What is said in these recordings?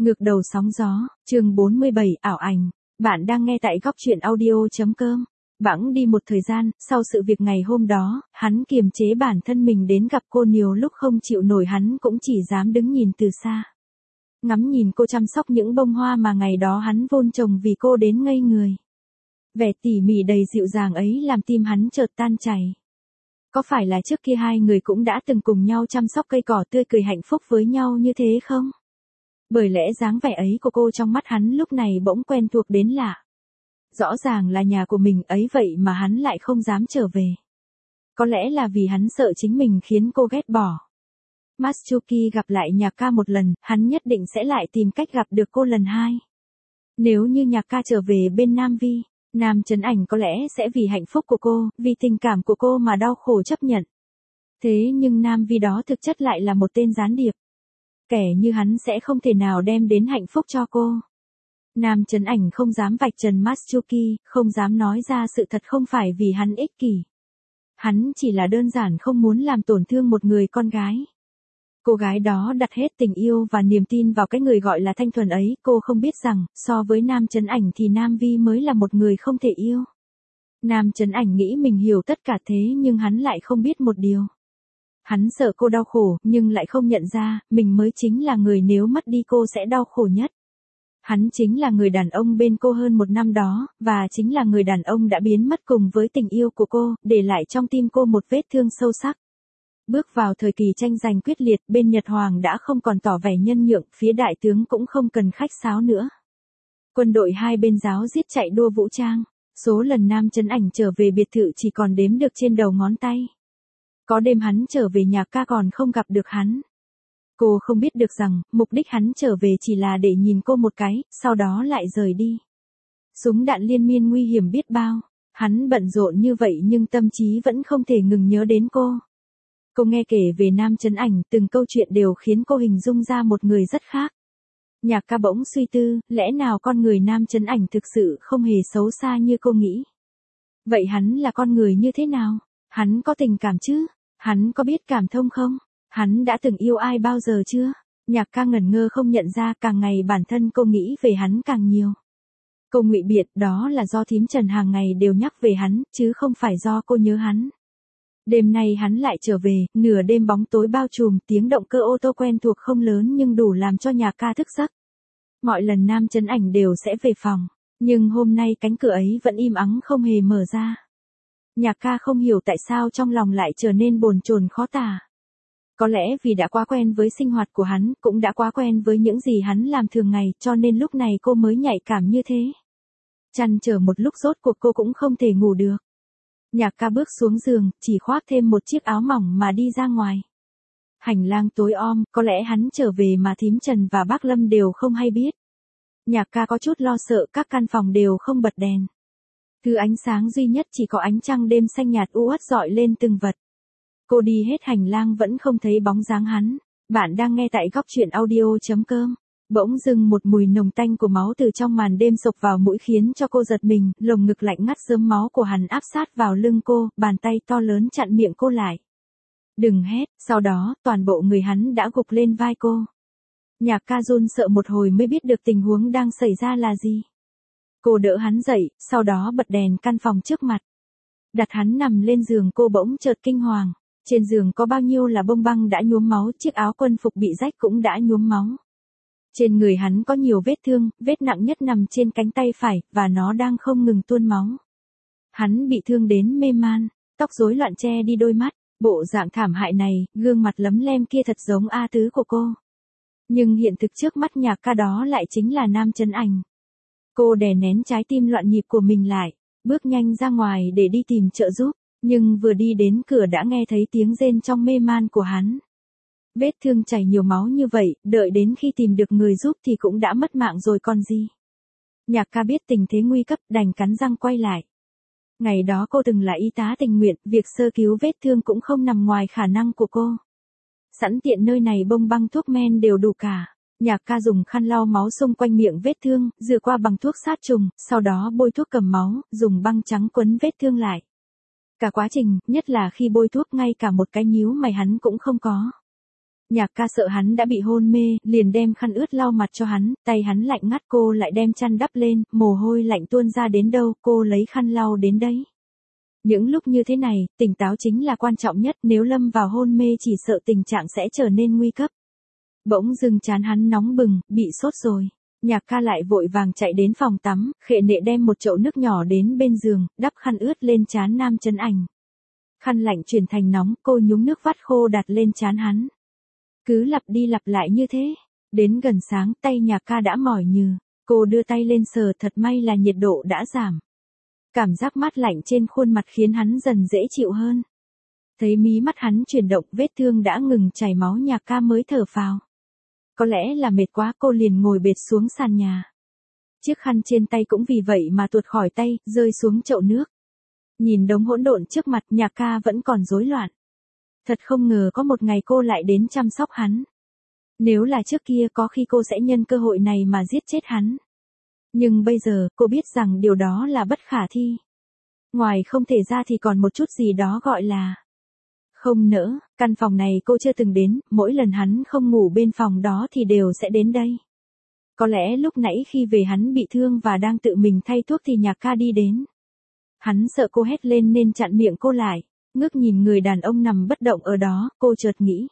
Ngược đầu sóng gió, chương 47, ảo ảnh. Bạn đang nghe tại góc truyện audio.com. Bẵng đi một thời gian, sau sự việc ngày hôm đó, hắn kiềm chế bản thân mình đến gặp cô nhiều lúc không chịu nổi, hắn cũng chỉ dám đứng nhìn từ xa. Ngắm nhìn cô chăm sóc những bông hoa mà ngày đó hắn vun trồng vì cô đến ngây người. Vẻ tỉ mỉ đầy dịu dàng ấy làm tim hắn chợt tan chảy. Có phải là trước kia hai người cũng đã từng cùng nhau chăm sóc cây cỏ tươi cười hạnh phúc với nhau như thế không? Bởi lẽ dáng vẻ ấy của cô trong mắt hắn lúc này bỗng quen thuộc đến lạ. Rõ ràng là nhà của mình ấy vậy mà hắn lại không dám trở về. Có lẽ là vì hắn sợ chính mình khiến cô ghét bỏ. Matsuki gặp lại Nhạc Ca một lần, hắn nhất định sẽ lại tìm cách gặp được cô lần hai. Nếu như Nhạc Ca trở về bên Nam Vi, Nam Chấn Ảnh có lẽ sẽ vì hạnh phúc của cô, vì tình cảm của cô mà đau khổ chấp nhận. Thế nhưng Nam Vi đó thực chất lại là một tên gián điệp. Kẻ như hắn sẽ không thể nào đem đến hạnh phúc cho cô. Nam Chấn Ảnh không dám vạch trần Matsuki, không dám nói ra sự thật không phải vì hắn ích kỷ. Hắn chỉ là đơn giản không muốn làm tổn thương một người con gái. Cô gái đó đặt hết tình yêu và niềm tin vào cái người gọi là thanh thuần ấy, cô không biết rằng, so với Nam Chấn Ảnh thì Nam Vi mới là một người không thể yêu. Nam Chấn Ảnh nghĩ mình hiểu tất cả thế nhưng hắn lại không biết một điều. Hắn sợ cô đau khổ, nhưng lại không nhận ra, mình mới chính là người nếu mất đi cô sẽ đau khổ nhất. Hắn chính là người đàn ông bên cô hơn một năm đó, và chính là người đàn ông đã biến mất cùng với tình yêu của cô, để lại trong tim cô một vết thương sâu sắc. Bước vào thời kỳ tranh giành quyết liệt, bên Nhật Hoàng đã không còn tỏ vẻ nhân nhượng, phía đại tướng cũng không cần khách sáo nữa. Quân đội hai bên ráo riết chạy đua vũ trang, số lần Nam Chấn Ảnh trở về biệt thự chỉ còn đếm được trên đầu ngón tay. Có đêm hắn trở về Nhạc Ca còn không gặp được hắn. Cô không biết được rằng, mục đích hắn trở về chỉ là để nhìn cô một cái, sau đó lại rời đi. Súng đạn liên miên nguy hiểm biết bao, hắn bận rộn như vậy nhưng tâm trí vẫn không thể ngừng nhớ đến cô. Cô nghe kể về Nam Chấn Ảnh, từng câu chuyện đều khiến cô hình dung ra một người rất khác. Nhạc Ca bỗng suy tư, lẽ nào con người Nam Chấn Ảnh thực sự không hề xấu xa như cô nghĩ? Vậy hắn là con người như thế nào? Hắn có tình cảm chứ? Hắn có biết cảm thông không? Hắn đã từng yêu ai bao giờ chưa? Nhạc Ca ngẩn ngơ không nhận ra, càng ngày bản thân cô nghĩ về hắn càng nhiều. Cô ngụy biện, đó là do thím Trần hàng ngày đều nhắc về hắn, chứ không phải do cô nhớ hắn. Đêm nay hắn lại trở về, nửa đêm bóng tối bao trùm, tiếng động cơ ô tô quen thuộc không lớn nhưng đủ làm cho Nhạc Ca thức giấc. Mọi lần Nam Chấn Ảnh đều sẽ về phòng, nhưng hôm nay cánh cửa ấy vẫn im ắng không hề mở ra. Nhạc Ca không hiểu tại sao trong lòng lại trở nên bồn chồn khó tả. Có lẽ vì đã quá quen với sinh hoạt của hắn, cũng đã quá quen với những gì hắn làm thường ngày, cho nên lúc này cô mới nhạy cảm như thế. Trăn trở một lúc rốt cuộc cô cũng không thể ngủ được. Nhạc Ca bước xuống giường, chỉ khoác thêm một chiếc áo mỏng mà đi ra ngoài. Hành lang tối om, có lẽ hắn trở về mà thím Trần và bác Lâm đều không hay biết. Nhạc Ca có chút lo sợ, các căn phòng đều không bật đèn. Thứ ánh sáng duy nhất chỉ có ánh trăng đêm xanh nhạt u uất rọi lên từng vật. Cô đi hết hành lang vẫn không thấy bóng dáng hắn. Bạn đang nghe tại góc truyện audio.com. Bỗng dưng một mùi nồng tanh của máu từ trong màn đêm xộc vào mũi khiến cho cô giật mình, lồng ngực lạnh ngắt, rớm máu của hắn áp sát vào lưng cô, bàn tay to lớn chặn miệng cô lại. Đừng hét, sau đó, toàn bộ người hắn đã gục lên vai cô. Nhạc Ca run sợ một hồi mới biết được tình huống đang xảy ra là gì. Cô đỡ hắn dậy, sau đó bật đèn căn phòng trước mặt. Đặt hắn nằm lên giường, cô bỗng chợt kinh hoàng. Trên giường có bao nhiêu là bông băng đã nhuốm máu, chiếc áo quân phục bị rách cũng đã nhuốm máu. Trên người hắn có nhiều vết thương, vết nặng nhất nằm trên cánh tay phải, và nó đang không ngừng tuôn máu. Hắn bị thương đến mê man, tóc rối loạn che đi đôi mắt, bộ dạng thảm hại này, gương mặt lấm lem kia thật giống A Tứ của cô. Nhưng hiện thực trước mắt Nhạc Ca đó lại chính là Nam Chấn Ảnh. Cô đè nén trái tim loạn nhịp của mình lại, bước nhanh ra ngoài để đi tìm trợ giúp. Nhưng vừa đi đến cửa đã nghe thấy tiếng rên trong mê man của hắn. Vết thương chảy nhiều máu như vậy, đợi đến khi tìm được người giúp thì cũng đã mất mạng rồi còn gì. Nhạc Ca biết tình thế nguy cấp, đành cắn răng quay lại. Ngày đó cô từng là y tá tình nguyện, việc sơ cứu vết thương cũng không nằm ngoài khả năng của cô. Sẵn tiện nơi này bông băng thuốc men đều đủ cả. Nhạc Ca dùng khăn lau máu xung quanh miệng vết thương, rửa qua bằng thuốc sát trùng, sau đó bôi thuốc cầm máu, dùng băng trắng quấn vết thương lại. Cả quá trình, nhất là khi bôi thuốc, ngay cả một cái nhíu mày hắn cũng không có. Nhạc ca sợ hắn đã bị hôn mê, liền đem khăn ướt lau mặt cho hắn, tay hắn lạnh ngắt, cô lại đem chăn đắp lên, mồ hôi lạnh tuôn ra đến đâu, cô lấy khăn lau đến đấy. Những lúc như thế này, tỉnh táo chính là quan trọng nhất, nếu lâm vào hôn mê chỉ sợ tình trạng sẽ trở nên nguy cấp. Bỗng dưng trán hắn nóng bừng, bị sốt rồi. Nhạc ca lại vội vàng chạy đến phòng tắm, khệ nệ đem một chậu nước nhỏ đến bên giường, đắp khăn ướt lên trán Nam Chấn Ảnh. Khăn lạnh chuyển thành nóng, cô nhúng nước vắt khô đặt lên trán hắn. Cứ lặp đi lặp lại như thế. Đến gần sáng, tay Nhạc ca đã mỏi nhừ. Cô đưa tay lên sờ, thật may là nhiệt độ đã giảm. Cảm giác mát lạnh trên khuôn mặt khiến hắn dần dễ chịu hơn. Thấy mí mắt hắn chuyển động, vết thương đã ngừng chảy máu, Nhạc ca mới thở phào. Có lẽ là mệt quá, cô liền ngồi bệt xuống sàn nhà. Chiếc khăn trên tay cũng vì vậy mà tuột khỏi tay, rơi xuống chậu nước. Nhìn đống hỗn độn trước mặt, Nhạc ca vẫn còn rối loạn. Thật không ngờ có một ngày cô lại đến chăm sóc hắn. Nếu là trước kia có khi cô sẽ nhân cơ hội này mà giết chết hắn. Nhưng bây giờ, cô biết rằng điều đó là bất khả thi. Ngoài không thể ra thì còn một chút gì đó gọi là không nỡ. Căn phòng này cô chưa từng đến, mỗi lần hắn không ngủ bên phòng đó thì đều sẽ đến đây. Có lẽ lúc nãy khi về hắn bị thương và đang tự mình thay thuốc thì Nhạc ca đi đến. Hắn sợ cô hét lên nên chặn miệng cô lại, ngước nhìn người đàn ông nằm bất động ở đó, cô chợt nghĩ.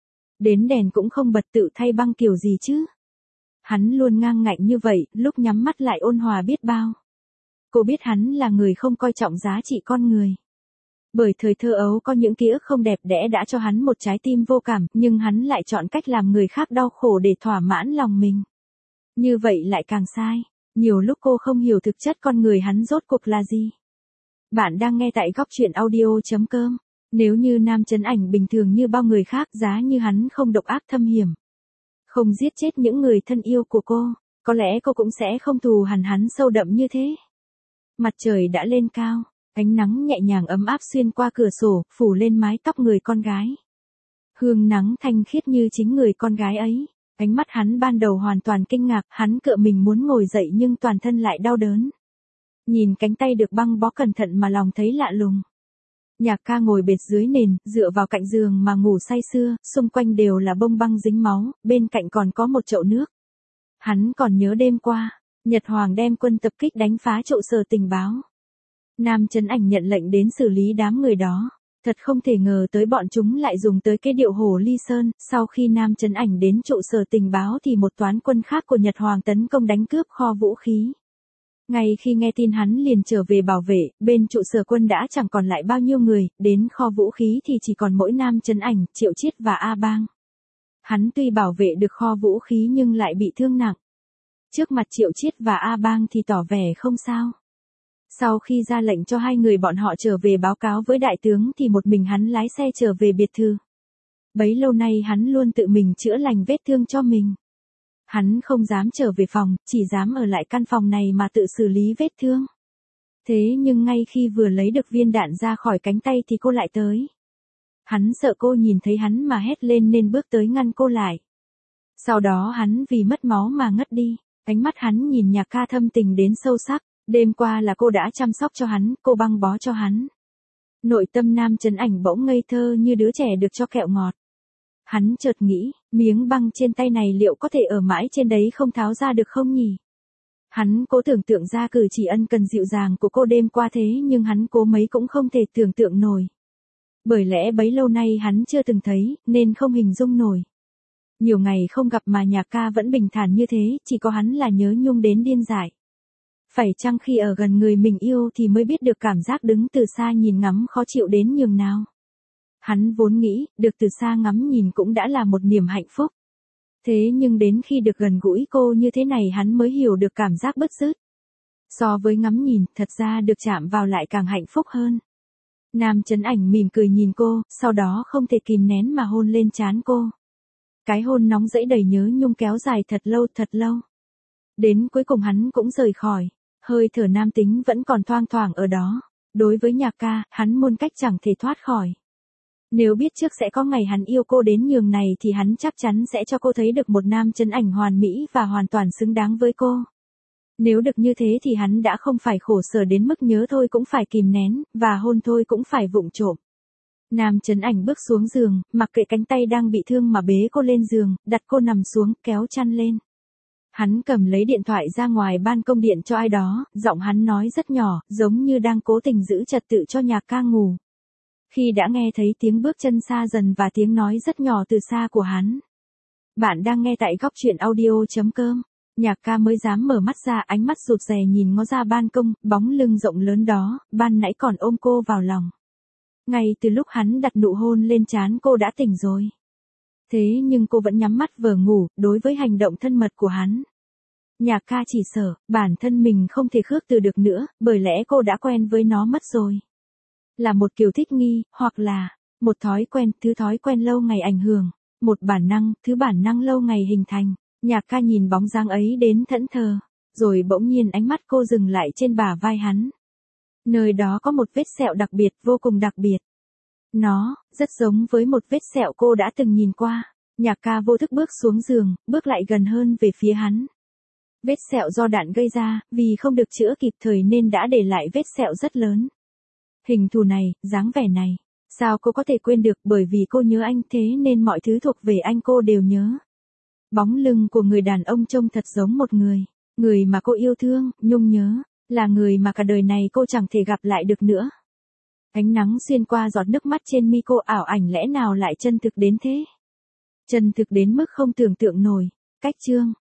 Đến đèn cũng không bật, tự thay băng kiểu gì chứ. Hắn luôn ngang ngạnh như vậy, lúc nhắm mắt lại ôn hòa biết bao. Cô biết hắn là người không coi trọng giá trị con người. Bởi thời thơ ấu có những ký ức không đẹp đẽ đã cho hắn một trái tim vô cảm, nhưng hắn lại chọn cách làm người khác đau khổ để thỏa mãn lòng mình. Như vậy lại càng sai. Nhiều lúc cô không hiểu thực chất con người hắn rốt cuộc là gì. Bạn đang nghe tại Góc Chuyện Audio.com. Nếu như Nam Chấn Ảnh bình thường như bao người khác, giá như hắn không độc ác thâm hiểm, không giết chết những người thân yêu của cô, có lẽ cô cũng sẽ không thù hằn hắn sâu đậm như thế. Mặt trời đã lên cao, ánh nắng nhẹ nhàng ấm áp xuyên qua cửa sổ, phủ lên mái tóc người con gái. Hương nắng thanh khiết như chính người con gái ấy. Ánh mắt hắn ban đầu hoàn toàn kinh ngạc, hắn cựa mình muốn ngồi dậy nhưng toàn thân lại đau đớn. Nhìn cánh tay được băng bó cẩn thận mà lòng thấy lạ lùng. Nhạc ca ngồi bệt dưới nền, dựa vào cạnh giường mà ngủ say sưa, xung quanh đều là bông băng dính máu, bên cạnh còn có một chậu nước. Hắn còn nhớ đêm qua, Nhật Hoàng đem quân tập kích đánh phá trụ sở tình báo. Nam Chấn Ảnh nhận lệnh đến xử lý đám người đó. Thật không thể ngờ tới bọn chúng lại dùng tới cái điệu Hồ Ly Sơn, sau khi Nam Chấn Ảnh đến trụ sở tình báo thì một toán quân khác của Nhật Hoàng tấn công đánh cướp kho vũ khí. Ngay khi nghe tin hắn liền trở về bảo vệ, bên trụ sở quân đã chẳng còn lại bao nhiêu người, đến kho vũ khí thì chỉ còn mỗi Nam Chấn Ảnh, Triệu Chiết và A Bang. Hắn tuy bảo vệ được kho vũ khí nhưng lại bị thương nặng. Trước mặt Triệu Chiết và A Bang thì tỏ vẻ không sao. Sau khi ra lệnh cho hai người bọn họ trở về báo cáo với đại tướng thì một mình hắn lái xe trở về biệt thự. Bấy lâu nay hắn luôn tự mình chữa lành vết thương cho mình. Hắn không dám trở về phòng, chỉ dám ở lại căn phòng này mà tự xử lý vết thương. Thế nhưng ngay khi vừa lấy được viên đạn ra khỏi cánh tay thì cô lại tới. Hắn sợ cô nhìn thấy hắn mà hét lên nên bước tới ngăn cô lại. Sau đó hắn vì mất máu mà ngất đi. Ánh mắt hắn nhìn Nhạc ca thâm tình đến sâu sắc. Đêm qua là cô đã chăm sóc cho hắn, cô băng bó cho hắn. Nội tâm Nam Chấn Ảnh bỗng ngây thơ như đứa trẻ được cho kẹo ngọt. Hắn chợt nghĩ, miếng băng trên tay này liệu có thể ở mãi trên đấy không tháo ra được không nhỉ? Hắn cố tưởng tượng ra cử chỉ ân cần dịu dàng của cô đêm qua thế nhưng hắn cố mấy cũng không thể tưởng tượng nổi. Bởi lẽ bấy lâu nay hắn chưa từng thấy, nên không hình dung nổi. Nhiều ngày không gặp mà Nhạc ca vẫn bình thản như thế, chỉ có hắn là nhớ nhung đến điên dại. Phải chăng khi ở gần người mình yêu thì mới biết được cảm giác đứng từ xa nhìn ngắm khó chịu đến nhường nào. Hắn vốn nghĩ, được từ xa ngắm nhìn cũng đã là một niềm hạnh phúc. Thế nhưng đến khi được gần gũi cô như thế này hắn mới hiểu được cảm giác bứt rứt. So với ngắm nhìn, thật ra được chạm vào lại càng hạnh phúc hơn. Nam Chấn Ảnh mỉm cười nhìn cô, sau đó không thể kìm nén mà hôn lên trán cô. Cái hôn nóng dẫy đầy nhớ nhung kéo dài thật lâu. Đến cuối cùng hắn cũng rời khỏi. Hơi thở nam tính vẫn còn thoang thoảng ở đó. Đối với Nhạc ca, hắn muôn cách chẳng thể thoát khỏi. Nếu biết trước sẽ có ngày hắn yêu cô đến nhường này thì hắn chắc chắn sẽ cho cô thấy được một Nam Chấn Ảnh hoàn mỹ và hoàn toàn xứng đáng với cô. Nếu được như thế thì hắn đã không phải khổ sở đến mức nhớ thôi cũng phải kìm nén, và hôn thôi cũng phải vụng trộm. Nam Chấn Ảnh bước xuống giường, mặc kệ cánh tay đang bị thương mà bế cô lên giường, đặt cô nằm xuống, kéo chăn lên. Hắn cầm lấy điện thoại ra ngoài ban công điện cho ai đó, giọng hắn nói rất nhỏ, giống như đang cố tình giữ trật tự cho Nhạc Ca ngủ. Khi đã nghe thấy tiếng bước chân xa dần và tiếng nói rất nhỏ từ xa của hắn. Bạn đang nghe tại góc truyện audio.com. Nhạc Ca mới dám mở mắt ra, ánh mắt rụt rè nhìn ngó ra ban công, bóng lưng rộng lớn đó, ban nãy còn ôm cô vào lòng. Ngay từ lúc hắn đặt nụ hôn lên trán cô đã tỉnh rồi. Thế nhưng cô vẫn nhắm mắt vờ ngủ, đối với hành động thân mật của hắn. Nhạc Ca chỉ sợ, bản thân mình không thể khước từ được nữa, bởi lẽ cô đã quen với nó mất rồi. Là một kiểu thích nghi, hoặc là một thói quen, thứ thói quen lâu ngày ảnh hưởng, một bản năng, thứ bản năng lâu ngày hình thành. Nhạc Ca nhìn bóng dáng ấy đến thẫn thờ, rồi bỗng nhiên ánh mắt cô dừng lại trên bả vai hắn. Nơi đó có một vết sẹo đặc biệt, vô cùng đặc biệt. Nó, rất giống với một vết sẹo cô đã từng nhìn qua. Nhạc Ca vô thức bước xuống giường, bước lại gần hơn về phía hắn. Vết sẹo do đạn gây ra, vì không được chữa kịp thời nên đã để lại vết sẹo rất lớn. Hình thù này, dáng vẻ này, sao cô có thể quên được, bởi vì cô nhớ anh thế nên mọi thứ thuộc về anh cô đều nhớ. Bóng lưng của người đàn ông trông thật giống một người mà cô yêu thương, nhung nhớ, là người mà cả đời này cô chẳng thể gặp lại được nữa. Ánh nắng xuyên qua giọt nước mắt trên mi cô, ảo ảnh lẽ nào lại chân thực đến thế? Chân thực đến mức không tưởng tượng nổi. Cách chương